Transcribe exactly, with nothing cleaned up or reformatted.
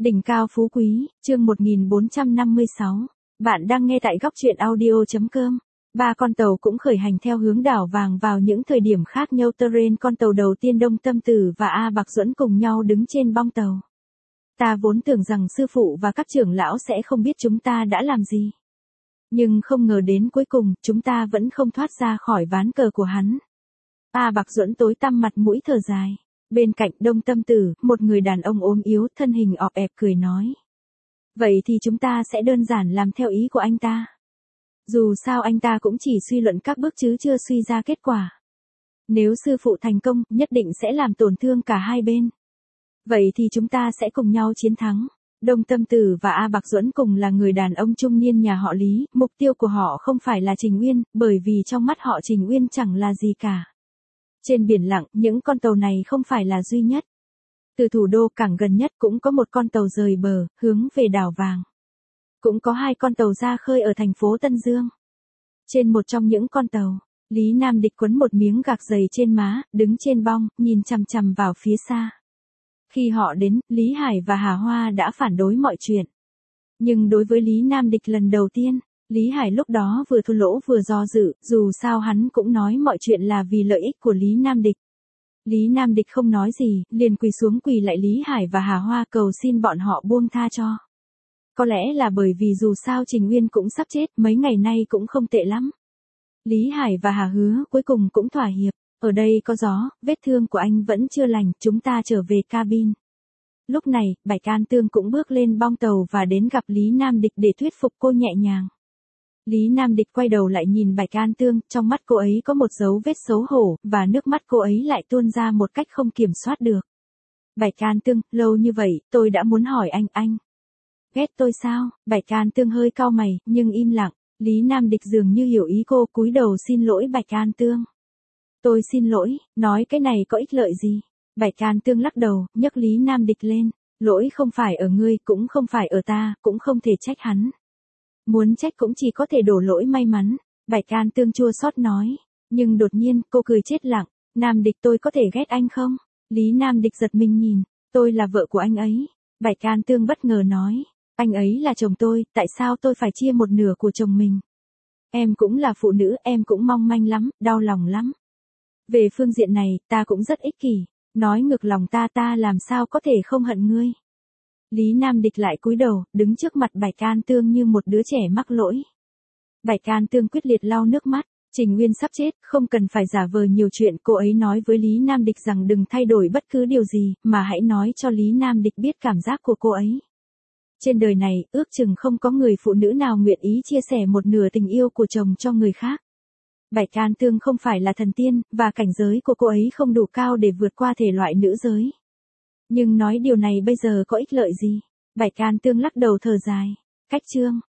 Đỉnh cao phú quý, chương một nghìn bốn trăm năm mươi sáu. Bạn đang nghe tại góc truyện audio.com. Ba con tàu cũng khởi hành theo hướng đảo vàng vào những thời điểm khác nhau. Terrain con tàu đầu tiên Đông Tâm Tử và A Bạc Duẫn cùng nhau đứng trên bong tàu. Ta vốn tưởng rằng sư phụ và các trưởng lão sẽ không biết chúng ta đã làm gì. Nhưng không ngờ đến cuối cùng, chúng ta vẫn không thoát ra khỏi ván cờ của hắn. A Bạc Duẫn tối tăm mặt mũi thở dài. Bên cạnh Đông Tâm Tử, một người đàn ông ốm yếu, thân hình ọp ẹp cười nói. Vậy thì chúng ta sẽ đơn giản làm theo ý của anh ta. Dù sao anh ta cũng chỉ suy luận các bước chứ chưa suy ra kết quả. Nếu sư phụ thành công, nhất định sẽ làm tổn thương cả hai bên. Vậy thì chúng ta sẽ cùng nhau chiến thắng. Đông Tâm Tử và A Bạc Duẫn cùng là người đàn ông trung niên nhà họ Lý, mục tiêu của họ không phải là Trình Uyên, bởi vì trong mắt họ Trình Uyên chẳng là gì cả. Trên biển lặng, những con tàu này không phải là duy nhất. Từ thủ đô cảng gần nhất cũng có một con tàu rời bờ, hướng về đảo vàng. Cũng có hai con tàu ra khơi ở thành phố Tân Dương. Trên một trong những con tàu, Lý Nam Địch quấn một miếng gạc dày trên má, đứng trên bong, nhìn chằm chằm vào phía xa. Khi họ đến, Lý Hải và Hà Hoa đã phản đối mọi chuyện. Nhưng đối với Lý Nam Địch lần đầu tiên, Lý Hải lúc đó vừa thua lỗ vừa do dự, dù sao hắn cũng nói mọi chuyện là vì lợi ích của Lý Nam Địch. Lý Nam Địch không nói gì, liền quỳ xuống quỳ lại Lý Hải và Hà Hoa cầu xin bọn họ buông tha cho. Có lẽ là bởi vì dù sao Trình Uyên cũng sắp chết, mấy ngày nay cũng không tệ lắm. Lý Hải và Hà Hứa cuối cùng cũng thỏa hiệp, ở đây có gió, vết thương của anh vẫn chưa lành, chúng ta trở về cabin. Lúc này, Bạch An Tương cũng bước lên bong tàu và đến gặp Lý Nam Địch để thuyết phục cô nhẹ nhàng. Lý Nam Địch quay đầu lại nhìn Bạch An Tương, trong mắt cô ấy có một dấu vết xấu hổ, và nước mắt cô ấy lại tuôn ra một cách không kiểm soát được. Bạch An Tương, lâu như vậy, tôi đã muốn hỏi anh, anh ghét tôi sao? Bạch An Tương hơi cau mày, nhưng im lặng. Lý Nam Địch dường như hiểu ý cô, cúi đầu xin lỗi Bạch An Tương. Tôi xin lỗi, nói cái này có ích lợi gì? Bạch An Tương lắc đầu, nhấc Lý Nam Địch lên. Lỗi không phải ở ngươi, cũng không phải ở ta, cũng không thể trách hắn. Muốn trách cũng chỉ có thể đổ lỗi may mắn. Bạch An Tương chua xót nói. Nhưng đột nhiên, cô cười chết lặng. Nam Địch, tôi có thể ghét anh không? Lý Nam Địch giật mình nhìn. Tôi là vợ của anh ấy. Bạch An Tương bất ngờ nói. Anh ấy là chồng tôi, tại sao tôi phải chia một nửa của chồng mình? Em cũng là phụ nữ, em cũng mong manh lắm, đau lòng lắm. Về phương diện này, ta cũng rất ích kỷ. Nói ngược lòng ta ta làm sao có thể không hận ngươi. Lý Nam Địch lại cúi đầu, đứng trước mặt Bạch An Tương như một đứa trẻ mắc lỗi. Bạch An Tương quyết liệt lau nước mắt. Trình Uyên sắp chết, không cần phải giả vờ nhiều chuyện. Cô ấy nói với Lý Nam Địch rằng đừng thay đổi bất cứ điều gì, mà hãy nói cho Lý Nam Địch biết cảm giác của cô ấy. Trên đời này, ước chừng không có người phụ nữ nào nguyện ý chia sẻ một nửa tình yêu của chồng cho người khác. Bạch An Tương không phải là thần tiên, và cảnh giới của cô ấy không đủ cao để vượt qua thể loại nữ giới. Nhưng nói điều này bây giờ có ích lợi gì? Bạch An Tương lắc đầu thở dài. Cách chương.